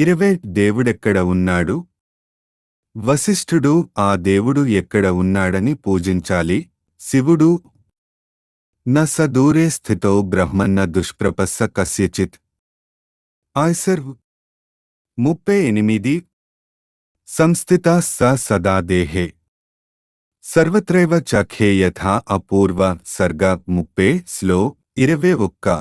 20 దేవుడెక్కడ ఉన్నాడు? వశిష్ఠుడు ఆ దేవుడు ఎక్కడ ఉన్నాడని పూజించాలి. శివుడు న స దూరే స్థితో బ్రహ్మన్న దుష్ప్రపస్స కస్యచిత్. ఆయ్సర్ 38 సంస్థితా స సదా దేహే సర్వత్రైవ చఖే యథా అపూర్వ సర్గ 30 స్లో 21.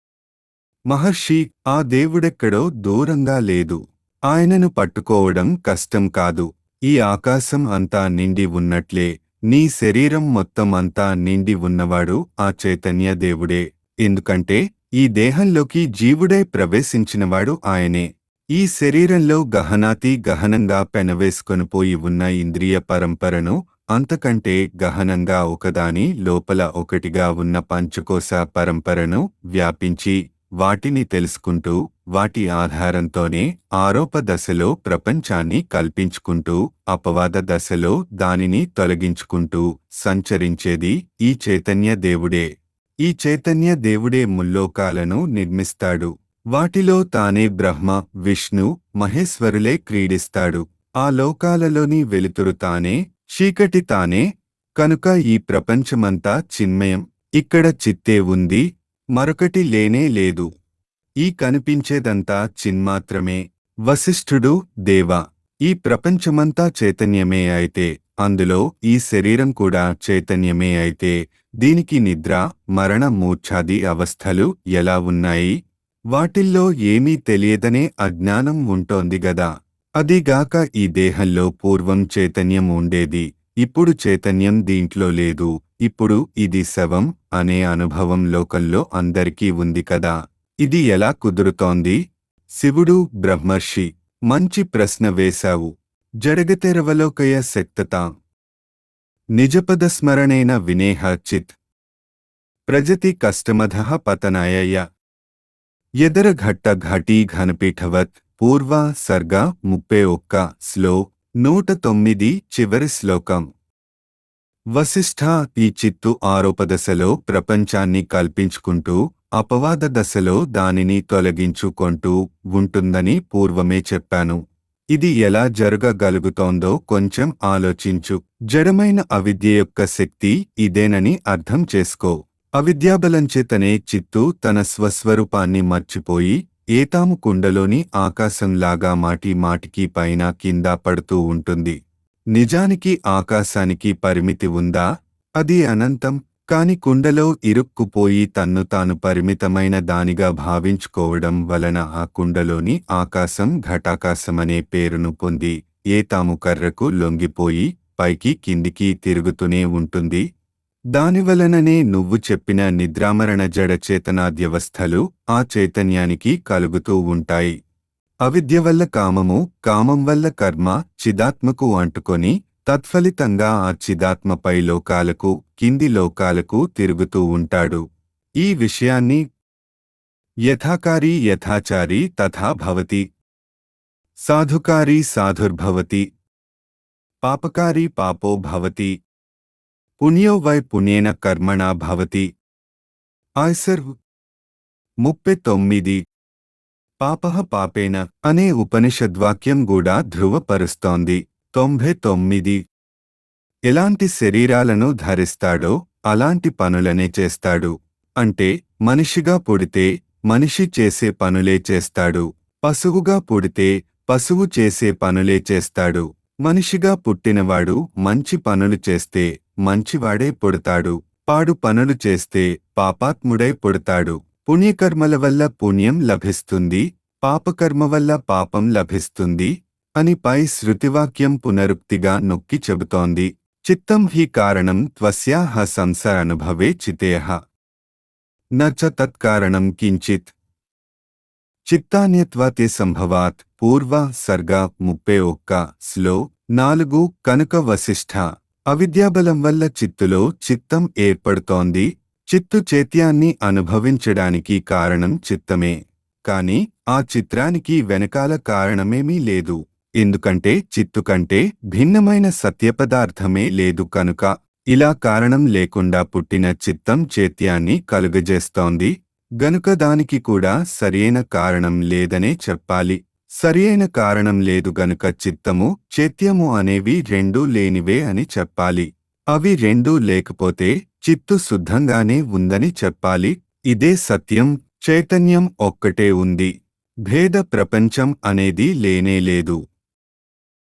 మహర్షి, ఆ దేవుడెక్కడో దూరంగా లేదు. ఆయనను పట్టుకోవడం కష్టం కాదు. ఈ ఆకాశం అంతా నిండి ఉన్నట్లే నీ శరీరం మొత్తం అంతా నిండి ఉన్నవాడు ఆ చైతన్య దేవుడే. ఎందుకంటే ఈ దేహంలోకి జీవుడై ప్రవేశించినవాడు ఆయనే. ఈ శరీరంలో గహనాతి గహనంగా పెనవేసుకొనిపోయి ఉన్న ఇంద్రియ పరంపరను, అంతకంటే గహనంగా ఒకదాని లోపల ఒకటిగా ఉన్న పంచకోశ పరంపరను వ్యాపించి వాటిని తెలుసుకుంటూ వాటి ఆధారంతోనే ఆరోప దశలో ప్రపంచాన్ని కల్పించుకుంటూ అపవాద దశలో దానిని తొలగించుకుంటూ సంచరించేది ఈ చైతన్య దేవుడే. ఈ చైతన్య దేవుడే ముల్లోకాలను నిర్మిస్తాడు. వాటిలో తానే బ్రహ్మ, విష్ణు, మహేశ్వరులే క్రీడిస్తాడు. ఆ లోకాలలోని వెలుతురు తానే, చీకటి తానే. కనుక ఈ ప్రపంచమంతా చిన్మయం. ఇక్కడ చిత్తే ఉంది, మరొకటి లేనే లేదు. ఈ కనిపించేదంతా చిన్మాత్రమే. వశిష్ఠుడు, దేవా, ఈ ప్రపంచమంతా చైతన్యమే అయితే, అందులో ఈ శరీరం కూడా చైతన్యమే అయితే, దీనికి నిద్ర, మరణ, మూర్ఛాది అవస్థలు ఎలా ఉన్నాయి? వాటిల్లో ఏమీ తెలియదనే అజ్ఞానం ఉంటోంది గదా. అదీగాక ఈ దేహంలో పూర్వం చైతన్యం ఉండేది. ఇప్పుడు చైతన్యం దీంట్లో లేదు. ఇప్పుడు ఇది శవం అనే అనుభవం లోకంలో అందరికీ ఉంది కదా. ఇది ఎలా కుదురుతోంది? శివుడు, బ్రహ్మర్షి, మంచి ప్రశ్న వేశావు. జడగతెరవలోకయ శక్తతాం నిజపదస్మరణేన వినేహ చిత్ ప్రజతి కష్టమధః పతనాయ ఎదర ఘట్ట ఘటీ ఘనపీఠవత్. పూర్వ సర్గ 31 స్లో 109 చివరి శ్లోకం. వశిష్ఠ, ఈ చిత్తు ఆరోపదశలో ప్రపంచాన్ని కల్పించుకుంటూ అపవాద దశలో దానిని తొలగించుకొంటూ ఉంటుందని పూర్వమే చెప్పాను. ఇది ఎలా జరగగలుగుతోందో కొంచెం ఆలోచించు. జడమైన అవిద్య యొక్క శక్తి ఇదేనని అర్థం చేసుకో. అవిద్యాబలంచేతనే చిత్తు తన స్వస్వరూపాన్ని మర్చిపోయి ఏతాము కుండలోని ఆకాశంలాగా మాటి మాటికి పైన కింద పడుతూ ఉంటుంది. నిజానికి ఆకాశానికి పరిమితి ఉందా? అది అనంతం. కాని కుండలో ఇరుక్కుపోయి తన్ను తాను పరిమితమైన దానిగా భావించుకోవడం వలన ఆ కుండలోని ఆకాశం ఘటాకాశమనే పేరును పొంది ఏతాము కర్రకు లొంగిపోయి పైకి కిందికి తిరుగుతూనే ఉంటుంది. దానివలననే నువ్వు చెప్పిన నిద్రామరణ జడ చేతనాద్యవస్థలు ఆ చైతన్యానికి కలుగుతూ ఉంటాయి. అవిద్య వల్ల కామము, కామం వల్ల కర్మ చిదాత్మకు అంటుకొని తత్ఫలితంగా ఆ చిదాత్మపై లోకాలకు, కింది లోకాలకు తిరుగుతూ ఉంటాడు. ఈ విషయాన్ని యథాకారీ యథాచారీ తథా భవతి, సాధుకారీ సాధుర్భవతి, పాపకారీ పాపో భవతి, పుణ్యో వై పుణ్యేన కర్మణా భవతి. ఆయ్సర్ 39 పాపః పాపేన అనే ఉపనిషద్వాక్యం కూడా ధృవపరుస్తోంది. 99 ఎలాంటి శరీరాలను ధరిస్తాడో అలాంటి పనులనే చేస్తాడు. అంటే మనిషిగా పుడితే మనిషి చేసే పనులే చేస్తాడు. పశువుగా పుడితే పశువు చేసే పనులే చేస్తాడు. మనిషిగా పుట్టినవాడు మంచి పనులు చేస్తే మంచివాడే పుడతాడు. పాడు పనులు చేస్తే పాపాత్ముడై పుడతాడు. పుణ్యకర్మల వల్ల పుణ్యం లభిస్తుంది, పాపకర్మ వల్ల పాపం లభిస్తుంది అని పై శృతివాక్యం పునరుక్తిగా నొక్కి చెబుతోంది. చిత్తం హి కారణం త్వస్యాః సంసార అనుభవే చితేః న చ తత్కారణం కించిత్. చిత్తాన్యత్వాతే సంభవాత్. పూర్వ సర్గ 31 స్లో 4 కనుక వశిష్ఠ, అవిద్యాబలం వల్ల చిత్తులో చిత్తం ఏర్పడుతోంది. చిత్తు చైత్యాన్ని అనుభవించడానికి కారణం చిత్తమే. కాని ఆ చిత్రానికి వెనకాల కారణమేమీ లేదు. ఎందుకంటే చిత్తు కంటే భిన్నమైన సత్యపదార్థమే లేదు కనుక. ఇలా కారణం లేకుండా పుట్టిన చిత్తం చైత్యాన్ని కలుగజేస్తోంది గనుక దానికి కూడా సరియైన కారణం లేదనే చెప్పాలి. సరియైన కారణం లేదు గనుక చిత్తము చైత్యము అనేవి రెండూ లేనివే అని చెప్పాలి. అవి రెండూ లేకపోతే చిత్తు శుద్ధంగానే ఉందని చెప్పాలి. ఇదే సత్యం. చైతన్యం ఒక్కటే ఉంది. భేద ప్రపంచం అనేది లేనేలేదు.